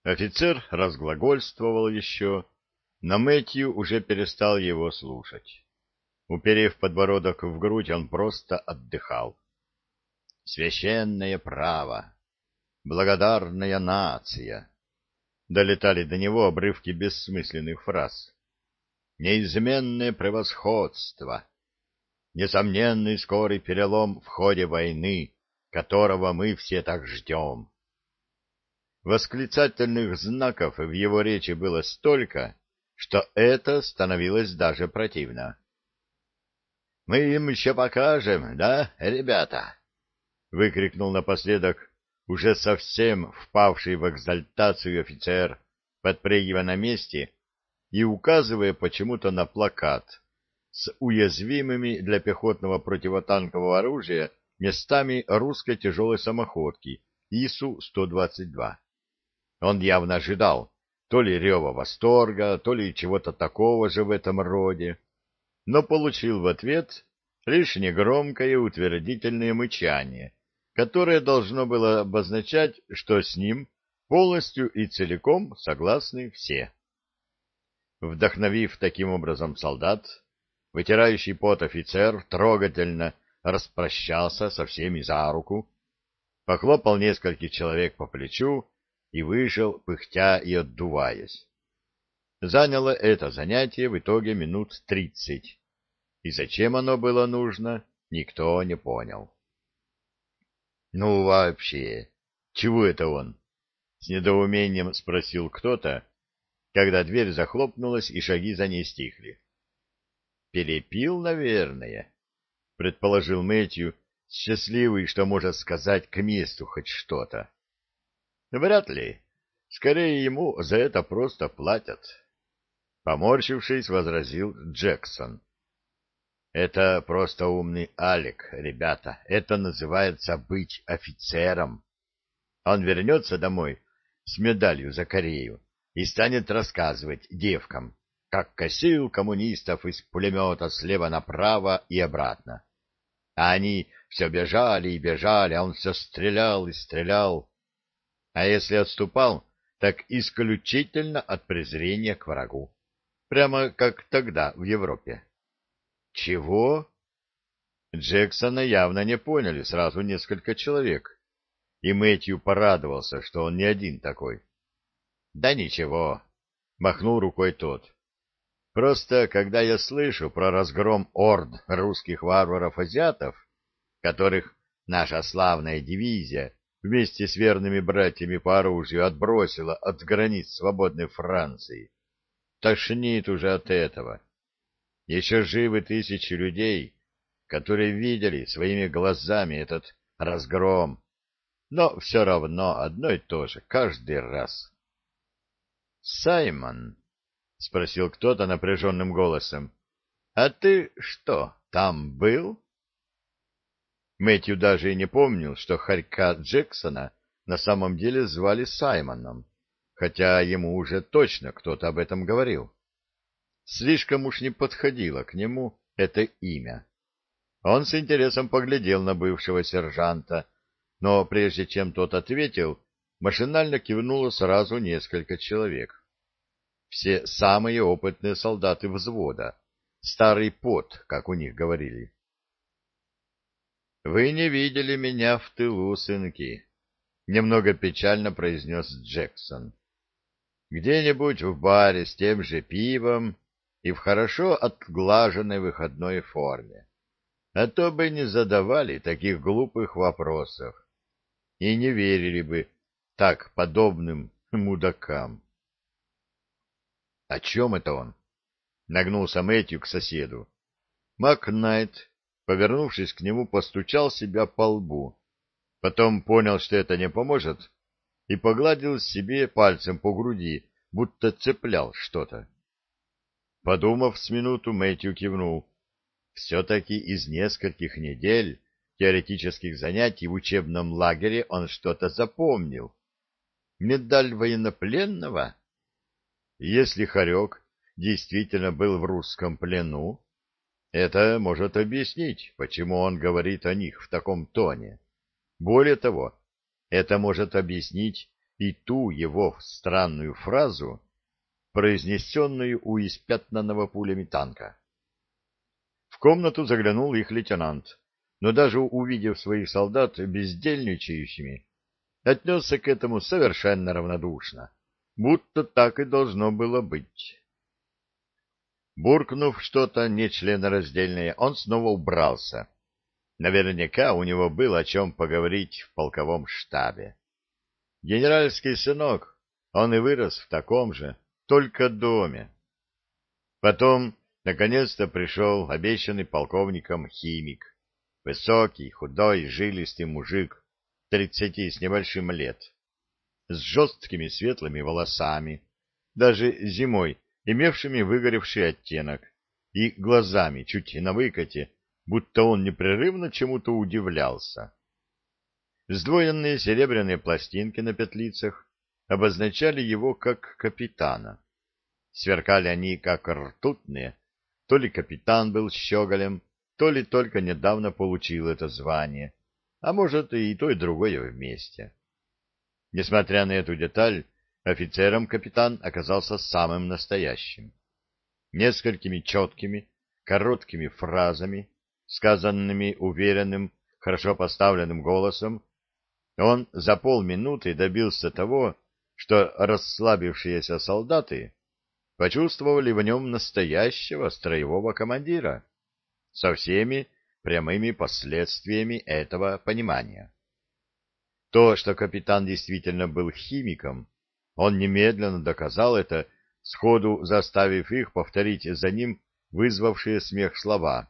Офицер разглагольствовал еще, но Мэтью уже перестал его слушать. Уперев подбородок в грудь, он просто отдыхал. «Священное право! Благодарная нация!» Долетали до него обрывки бессмысленных фраз. «Неизменное превосходство! Несомненный скорый перелом в ходе войны, которого мы все так ждем!» Восклицательных знаков в его речи было столько, что это становилось даже противно. «Мы им еще покажем, да, ребята?» — выкрикнул напоследок уже совсем впавший в экзальтацию офицер, подпрыгивая на месте и указывая почему-то на плакат с уязвимыми для пехотного противотанкового оружия местами русской тяжелой самоходки ИСУ-122. Он явно ожидал то ли рева восторга, то ли чего-то такого же в этом роде, но получил в ответ лишь негромкое утвердительное мычание, которое должно было обозначать, что с ним полностью и целиком согласны все. Вдохновив таким образом солдат, вытирающий пот офицер трогательно распрощался со всеми за руку, похлопал нескольких человек по плечу и вышел, пыхтя и отдуваясь. Заняло это занятие в итоге минут 30, и зачем оно было нужно, никто не понял. «Ну вообще, чего это он?» — с недоумением спросил кто-то, когда дверь захлопнулась и шаги за ней стихли. «Перепил, наверное», — предположил Мэтью, счастливый, что может сказать к месту хоть что-то. «Вряд ли. Скорее, ему за это просто платят». Поморщившись, возразил Джексон. «Это просто умный Алек, ребята. Это называется быть офицером. Он вернется домой с медалью за Корею и станет рассказывать девкам, как косил коммунистов из пулемета слева направо и обратно. А они все бежали и бежали, а он все стрелял и стрелял. А если отступал, так исключительно от презрения к врагу. Прямо как тогда в Европе». «Чего?» Джексона явно не поняли сразу несколько человек, и Мэтью порадовался, что он не один такой. «Да ничего», — махнул рукой тот. «Просто, когда я слышу про разгром орд русских варваров-азиатов, которых наша славная дивизия вместе с верными братьями по оружию отбросила от границ свободной Франции, тошнит уже от этого. Еще живы тысячи людей, которые видели своими глазами этот разгром, но все равно одно и то же каждый раз». «Саймон», — спросил кто-то напряженным голосом, — «а ты что, там был?» Мэтью даже и не помнил, что хорька Джексона на самом деле звали Саймоном, хотя ему уже точно кто-то об этом говорил. Слишком уж не подходило к нему это имя. Он с интересом поглядел на бывшего сержанта, но прежде чем тот ответил, машинально кивнуло сразу несколько человек. Все самые опытные солдаты взвода, старый пот, как у них говорили. «Вы не видели меня в тылу, сынки», — немного печально произнес Джексон. «Где-нибудь в баре с тем же пивом и в хорошо отглаженной выходной форме. А то бы не задавали таких глупых вопросов и не верили бы так подобным мудакам». «О чем это он?» — нагнулся Мэтью к соседу. Макнайт, повернувшись к нему, постучал себя по лбу, потом понял, что это не поможет, и погладил себе пальцем по груди, будто цеплял что-то. Подумав с минуту, Мэтью кивнул. Все-таки из нескольких недель теоретических занятий в учебном лагере он что-то запомнил. Медаль военнопленного? Если хорек действительно был в русском плену, это может объяснить, почему он говорит о них в таком тоне. Более того, это может объяснить и ту его странную фразу, произнесенную у испятнанного пулями танка. В комнату заглянул их лейтенант, но даже увидев своих солдат бездельничающими, отнесся к этому совершенно равнодушно, будто так и должно было быть. Буркнув что-то нечленораздельное, он снова убрался. Наверняка у него было о чем поговорить в полковом штабе. Генеральский сынок, он и вырос в таком же, только доме. Потом, наконец-то, пришел обещанный полковником химик. Высокий, худой, жилистый мужик, 30 с небольшим лет, с жесткими светлыми волосами, даже зимой имевшими выгоревший оттенок, и глазами чуть на выкате, будто он непрерывно чему-то удивлялся. Сдвоенные серебряные пластинки на петлицах обозначали его как капитана. Сверкали они как ртутные, то ли капитан был щеголем, то ли только недавно получил это звание, а может и то, и другое вместе. Несмотря на эту деталь, офицером капитан оказался самым настоящим. Несколькими четкими, короткими фразами, сказанными уверенным, хорошо поставленным голосом, он за полминуты добился того, что расслабившиеся солдаты почувствовали в нем настоящего строевого командира со всеми прямыми последствиями этого понимания. То, что капитан действительно был химиком, он немедленно доказал это, сходу заставив их повторить за ним вызвавшие смех слова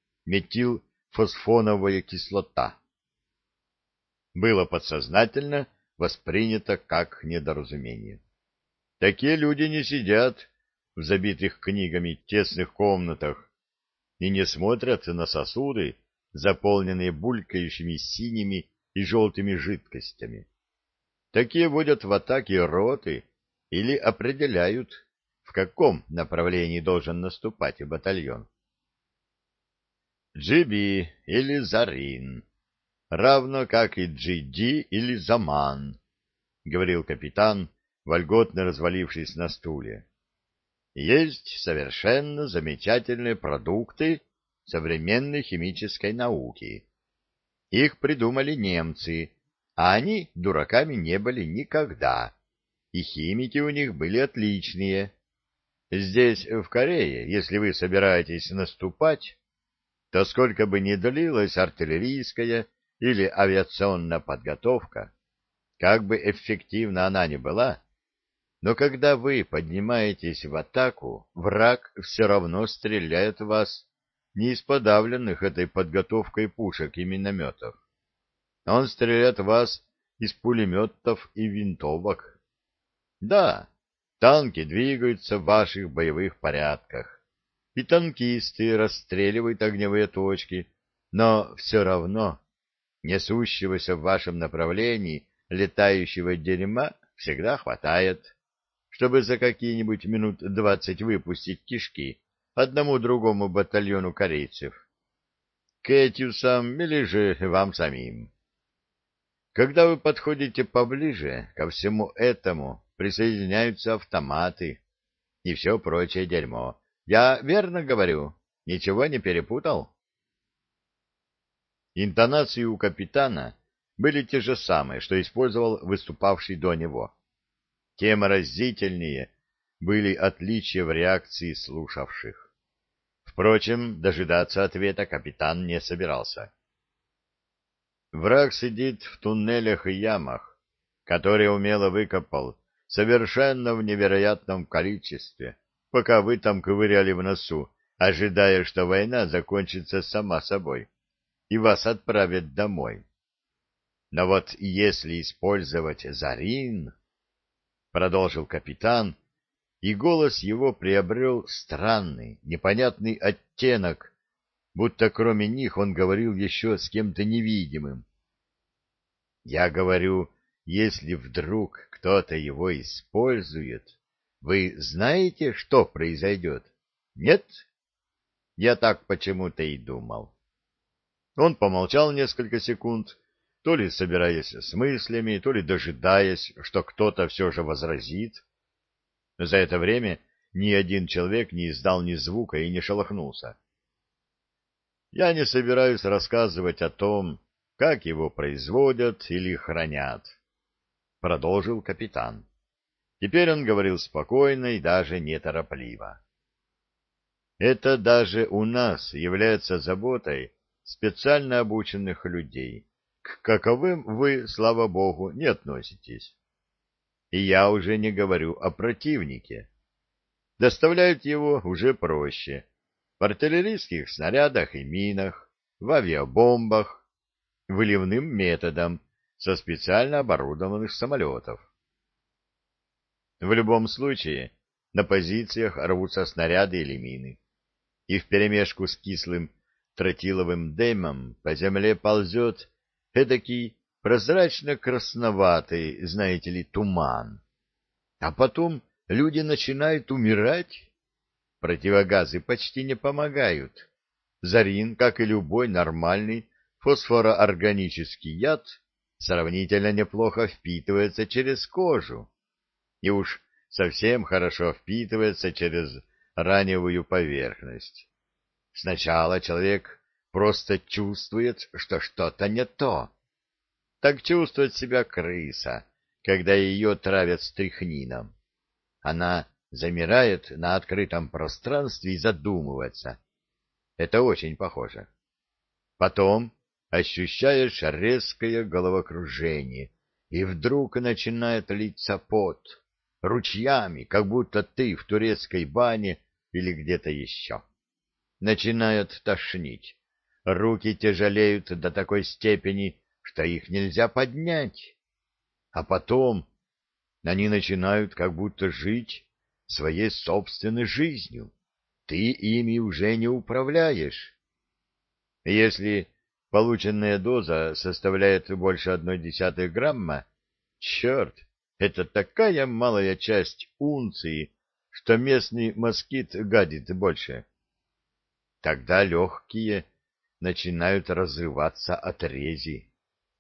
«метилфосфоновая кислота». Было подсознательно воспринято как недоразумение. Такие люди не сидят в забитых книгами тесных комнатах и не смотрят на сосуды, заполненные булькающими синими и желтыми жидкостями. Такие водят в атаке роты или определяют, в каком направлении должен наступать батальон. Джиби или Зарин, равно как и Джиди или Заман, — говорил капитан, вольготно развалившись на стуле. Есть совершенно замечательные продукты современной химической науки. Их придумали немцы, а они дураками не были никогда, и химики у них были отличные. Здесь, в Корее, если вы собираетесь наступать, то сколько бы ни длилась артиллерийская или авиационная подготовка, как бы эффективна она ни была, но когда вы поднимаетесь в атаку, враг все равно стреляет в вас не из подавленных этой подготовкой пушек и минометов. Он стреляет в вас из пулеметов и винтовок. Да, танки двигаются в ваших боевых порядках, и танкисты расстреливают огневые точки, но все равно несущегося в вашем направлении летающего дерьма всегда хватает, чтобы за какие-нибудь минут 20 выпустить кишки одному другому батальону корейцев. Кэтьюсам или же вам самим. Когда вы подходите поближе, ко всему этому присоединяются автоматы и все прочее дерьмо. Я верно говорю? Ничего не перепутал? Интонации у капитана были те же самые, что использовал выступавший до него. Тем разительнее были отличия в реакции слушавших. Впрочем, дожидаться ответа капитан не собирался. Враг сидит в туннелях и ямах, которые умело выкопал совершенно в невероятном количестве, пока вы там ковыряли в носу, ожидая, что война закончится сама собой, и вас отправят домой. Но вот если использовать Зарин, — продолжил капитан, и голос его приобрел странный, непонятный оттенок, будто кроме них он говорил еще с кем-то невидимым. Я говорю, если вдруг кто-то его использует, вы знаете, что произойдет? Нет? Я так почему-то и думал. Он помолчал несколько секунд, то ли собираясь с мыслями, то ли дожидаясь, что кто-то все же возразит. За это время ни один человек не издал ни звука и не шелохнулся. Я не собираюсь рассказывать о том, как его производят или хранят, — продолжил капитан. Теперь он говорил спокойно и даже неторопливо. Это даже у нас является заботой специально обученных людей, к каковым вы, слава богу, не относитесь. И я уже не говорю о противнике. Доставляют его уже проще. В артиллерийских снарядах и минах, в авиабомбах, выливным методом со специально оборудованных самолетов. В любом случае, на позициях рвутся снаряды или мины, и вперемешку с кислым тротиловым дымом по земле ползет эдакий прозрачно-красноватый, знаете ли, туман. А потом люди начинают умирать. Противогазы почти не помогают. Зарин, как и любой нормальный фосфороорганический яд, сравнительно неплохо впитывается через кожу. И уж совсем хорошо впитывается через раневую поверхность. Сначала человек просто чувствует, что что-то не то. Так чувствует себя крыса, когда ее травят стрихнином. Она замирает на открытом пространстве и задумывается. Это очень похоже. Потом ощущаешь резкое головокружение, и вдруг начинает литься пот, ручьями, как будто ты в турецкой бане или где-то еще. Начинает тошнить. Руки тяжелеют до такой степени, что их нельзя поднять. А потом они начинают как будто жить своей собственной жизнью. Ты ими уже не управляешь. Если полученная доза составляет больше 0,1 грамма, черт, это такая малая часть унции, что местный москит гадит больше. Тогда легкие начинают разрываться от рези.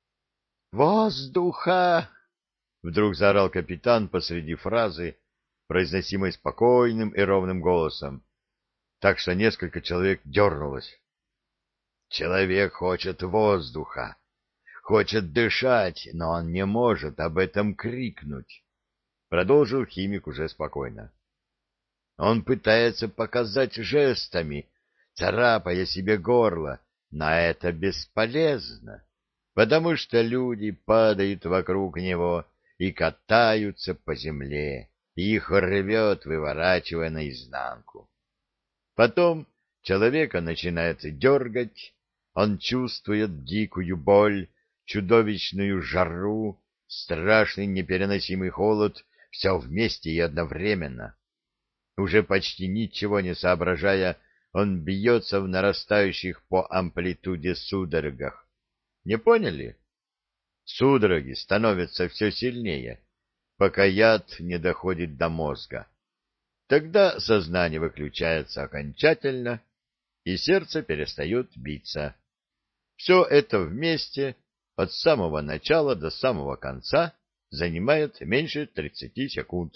«Воздуха!» — вдруг заорал капитан посреди фразы, произносимой спокойным и ровным голосом, так что несколько человек дернулось. «Человек хочет воздуха, хочет дышать, но он не может об этом крикнуть», — продолжил химик уже спокойно. «Он пытается показать жестами, царапая себе горло, но это бесполезно, потому что люди падают вокруг него и катаются по земле, и их рвет, выворачивая наизнанку. Потом человека начинает дергать, он чувствует дикую боль, чудовищную жару, страшный непереносимый холод, все вместе и одновременно. Уже почти ничего не соображая, он бьется в нарастающих по амплитуде судорогах. Не поняли? Судороги становятся все сильнее, пока яд не доходит до мозга. Тогда сознание выключается окончательно, и сердце перестает биться. Все это вместе, от самого начала до самого конца, занимает меньше 30 секунд.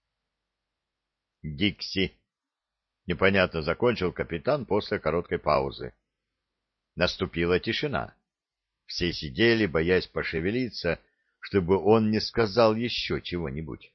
«Дикси!» — непонятно закончил капитан после короткой паузы. Наступила тишина. Все сидели, боясь пошевелиться, чтобы он не сказал еще чего-нибудь.